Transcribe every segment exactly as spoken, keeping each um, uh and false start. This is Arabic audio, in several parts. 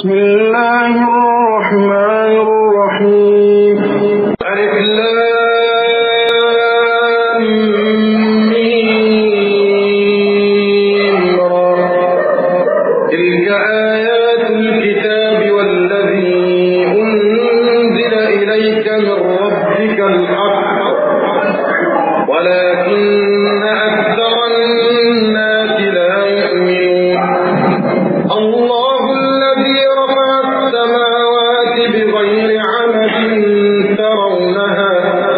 بسم الله الرحمن الرحيم. ألف لام ميم را. تلك آيات الكتاب والذي أنزل إليك من ربك الحق ولكن أكثر الناس لا يؤمنون. الله الذي رفع السماوات بغير عمد ترونها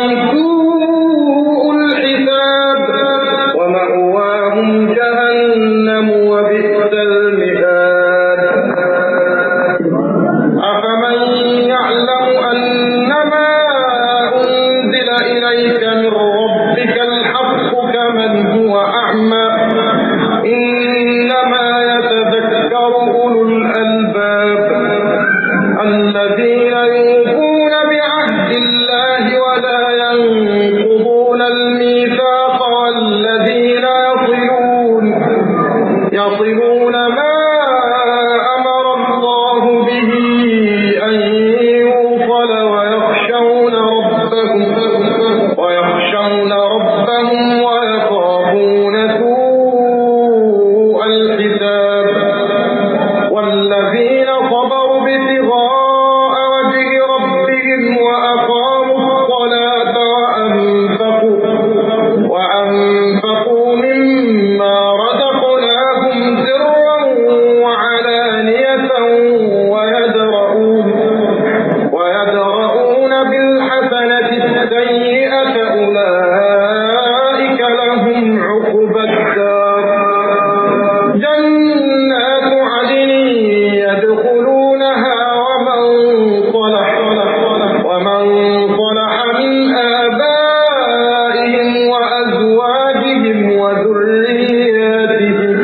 سوء الحساب ومأواهم جهنم وبئس المهاد أفمن يعلم أنما أنزل إليك من ربك الحق كمن هو أعمى إنما يتذكر أولو الألباب الذين يوفون بعهد الله ولا ينقضون الميثاق والذين يصلون يصلون ما أمر الله به أن يوصل ويخشون ربهم ويخشون ربهم ويخافون سوء الحساب والذين صبروا ابتغاء وجه ربهم وأقاموا الصلاة وأنفقوا وأنفقوا مما رزقناهم سرا وعلانية ويدرؤون ويدرؤون بالحسنة السيئة أولئك لهم عقبى الدار جنات عدن يدخلونها ومن صلح ومن صلح من آبائهم وأزواجهم وذرياتهم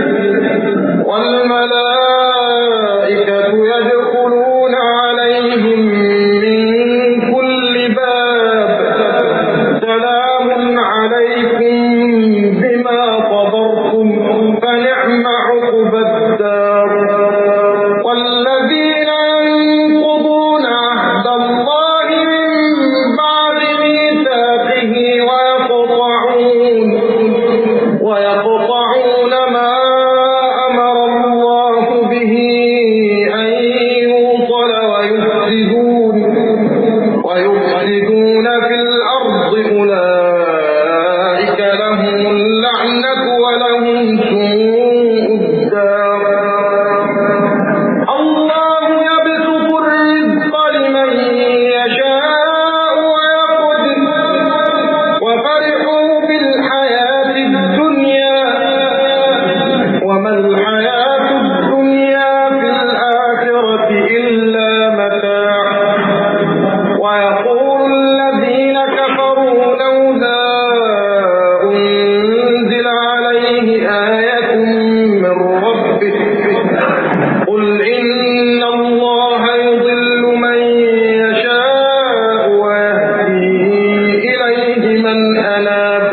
والملائكة يدخلون عليهم من كل باب سلام عليكم بما صبرتم فنعم عقبى الدار والذين ينقضون عهد الله من بعد ميثاقه ويقطعون ويقطعون ما أمر الله به أن يوصل ويفسدون ويفسدون في الأرض أولئك لهم اللعنة ولهم سوء الدار الله يبسط الرزق لمن يشاء ويقدر وفرحوا بالحياة الدنيا وما الحياة الدنيا في الآخرة إلا متاع ويقول الذين كفروا لولا أنزل عليه آية من ربه قل إن الله يضل من يشاء ويهدي إليه من أناب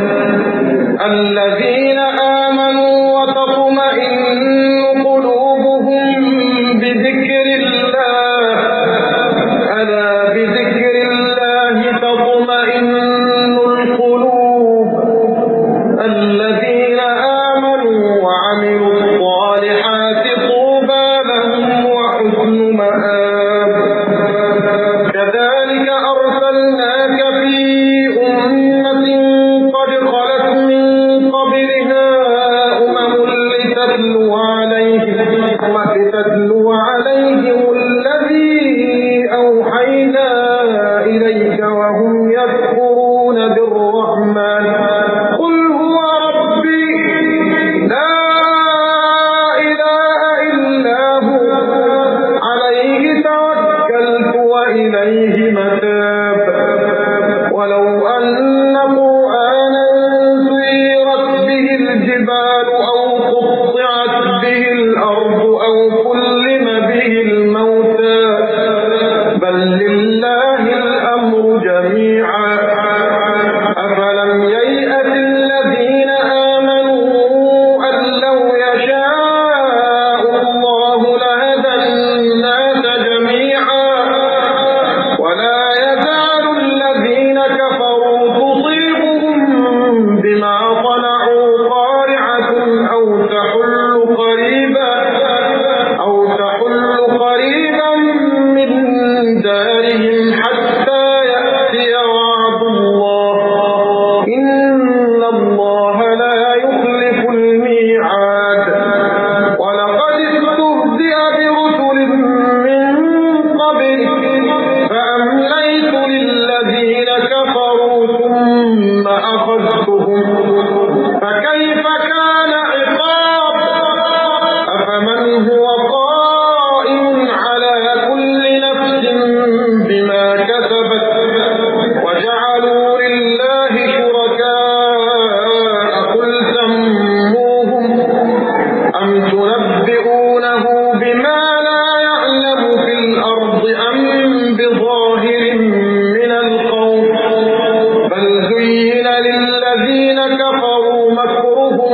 الذين آمنوا وتطمئن قلوبهم بذكر الله ألا بذكر الله تطمئن القلوب الذين آمنوا وعملوا الصالحات طوبى لهم وحسن مآب كذلك أرسلناك في أمة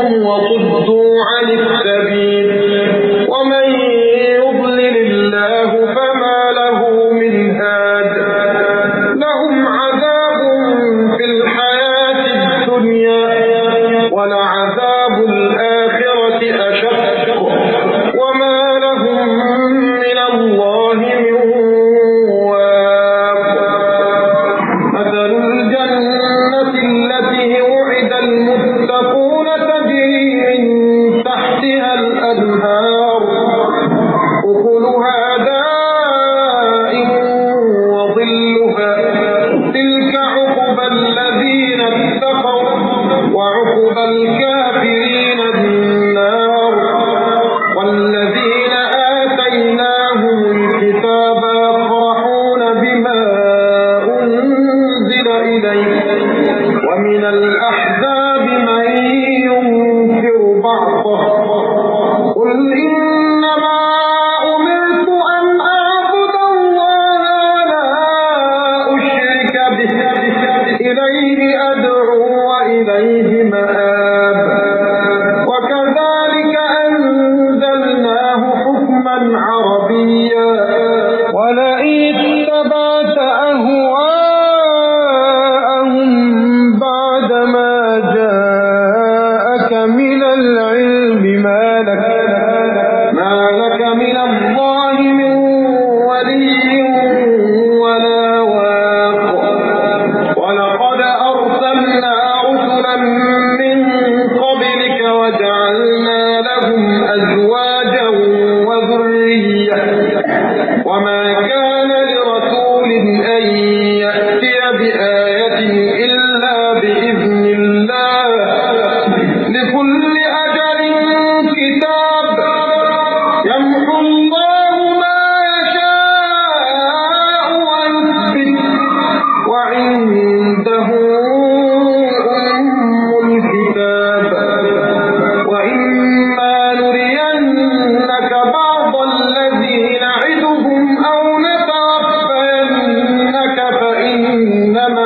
كفرتم وصدوا عن السبيل ومن يضلل الله فما له من هاد لهم عذاب في الحياة الدنيا ولعذاب الآخرة أشق وما لهم من الله من واق مثل الجنة التي وعد المتقون تجري من تحتها الأنهار أكلها دائم وظلها تلك عقبى الذين اتقوا وعقبى الكافرين النار والذين آتيناهم الكتاب يفرحون بما أنزل إليك ومن الأحزاب من ينكر بعضه قل إنما أمرت أن أعبد الله ولا أشرك به إليه أدعو وإليه مآب وكذلك أنزلناه حكما عربيا ولئن اتبعت أهواءهم بعدما جاءك من العلم ما لك ما لك من الله من ولي ولا واق ولقد أرسلنا رسلا من قبلك وجعلنا لهم أزواجا وذرية وما كان لرسول أن يأتي بآية إلا بإذن الله لكل أجل كتاب يمحو الله ما يشاء ويثبت وعنده أم الكتاب وإما نرينك بعض الذي نعدهم أو نتوفينك فإنما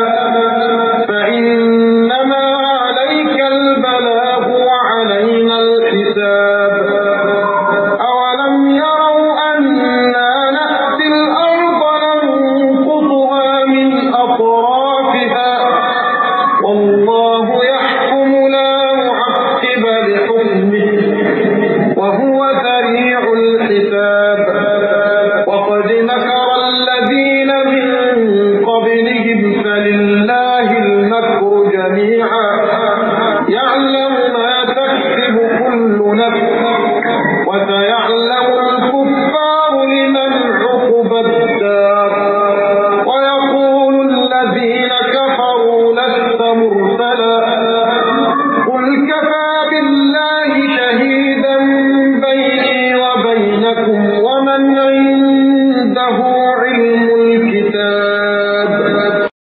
فإنما عليك البلاغ وعلينا الحساب أولم يروا أنا نأتي الأرض ننقضها من أطرافها والله يحكم لا معقب لحكمه وهو سريع الحساب وقد مكر الذين من قبلهم فلله المكر جميعا يعلم ما تكسب كل نفس وسيعلم الكفار لمن عقبى الدار ويقول الذين كفروا لست مرسلا قل كفى بالله شهيدا بيني وبينكم ومن عنده